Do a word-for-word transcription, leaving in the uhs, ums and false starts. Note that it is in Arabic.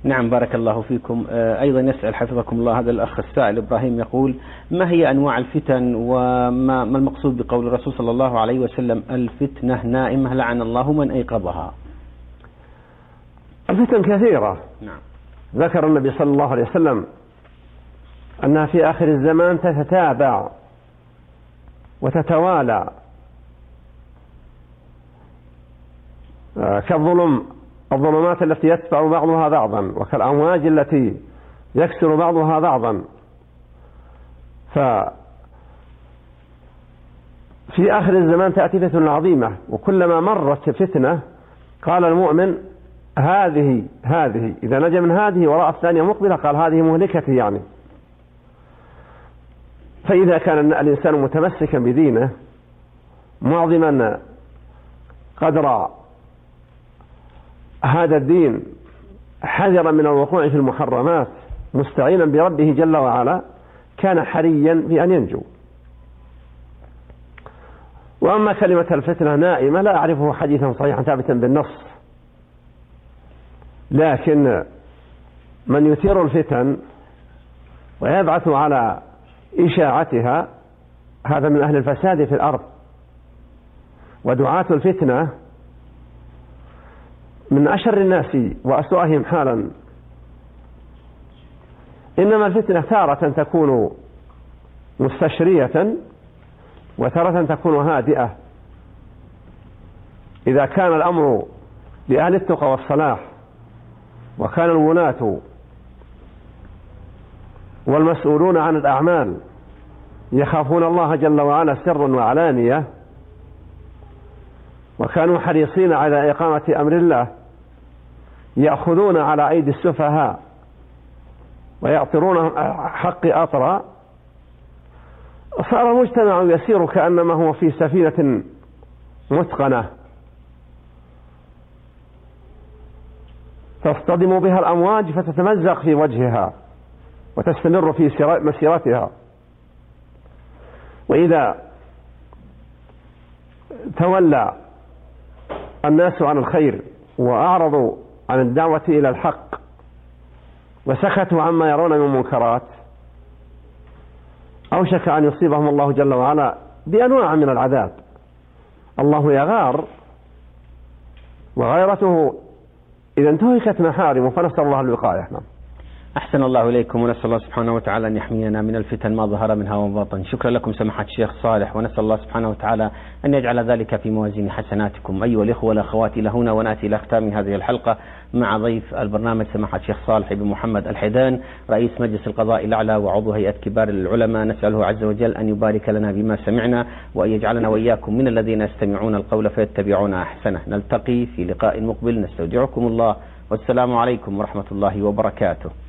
نعم بارك الله فيكم. أيضا يسأل حفظكم الله هذا الأخ السائل إبراهيم يقول: ما هي أنواع الفتن وما ما المقصود بقول الرسول صلى الله عليه وسلم الفتنة نائمة لعن الله من أيقظها؟ الفتن كثيرة. نعم. ذكر النبي صلى الله عليه وسلم أنها في آخر الزمان تتتابع وتتوالى كالظلم الظلمات التي يتبع بعضها بعضا، وكالأمواج التي يكسر بعضها بعضا. ففي آخر الزمان تأتي فتنة عظيمة، وكلما مرت فتنة قال المؤمن هذه هذه إذا نجا من هذه ورأى الثانية مقبلة قال هذه مهلكتي يعني. فإذا كان الإنسان متمسكا بدينه معظما قدر هذا الدين حذرا من الوقوع في المحرمات مستعينا بربه جل وعلا كان حريا بأن ينجو. وأما كلمة الفتنة نائمة لا أعرفه حديثا صحيحا ثابتا بالنص، لكن من يثير الفتن ويبعث على إشاعتها هذا من أهل الفساد في الأرض. ودعاة الفتنة من أشر الناس وأسوأهم حالا. إنما الفتنة تارة تكون مستشرية وتارة تكون هادئة. إذا كان الأمر لأهل التقى والصلاح وكان الولاة والمسؤولون عن الأعمال يخافون الله جل وعلا سرا وعلانية وكانوا حريصين على إقامة أمر الله يأخذون على أيدي السفهاء ويعطرون حق أطرا، صار المجتمع يسير كأنما هو في سفينة متقنة تصطدم بها الأمواج فتتمزق في وجهها وتستمر في مسيرتها. وإذا تولى الناس عن الخير وأعرضوا عن الدعوة إلى الحق وسكتوا عما يرون من منكرات أوشك أن يصيبهم الله جل وعلا بأنواع من العذاب. الله يغار وغيرته إذا انتهكت محارمه، فنسأل الله الوقاية. نعم. أحسن الله إليكم، ونسأل الله سبحانه وتعالى أن يحمينا من الفتن ما ظهر منها وما بطن. شكرا لكم سماحة الشيخ صالح، ونسأل الله سبحانه وتعالى أن يجعل ذلك في موازين حسناتكم. أيها الإخوة والأخوات، إلى هنا ونأتي إلى ختام هذه الحلقة مع ضيف البرنامج سماحة الشيخ صالح بن محمد الحيدان، رئيس مجلس القضاء الأعلى وعضو هيئة كبار العلماء. نسأله عز وجل أن يبارك لنا بما سمعنا وأن يجعلنا وإياكم من الذين يستمعون القول فيتبعون أحسنه. نلتقي في لقاء مقبل، نستودعكم الله، والسلام عليكم ورحمة الله وبركاته.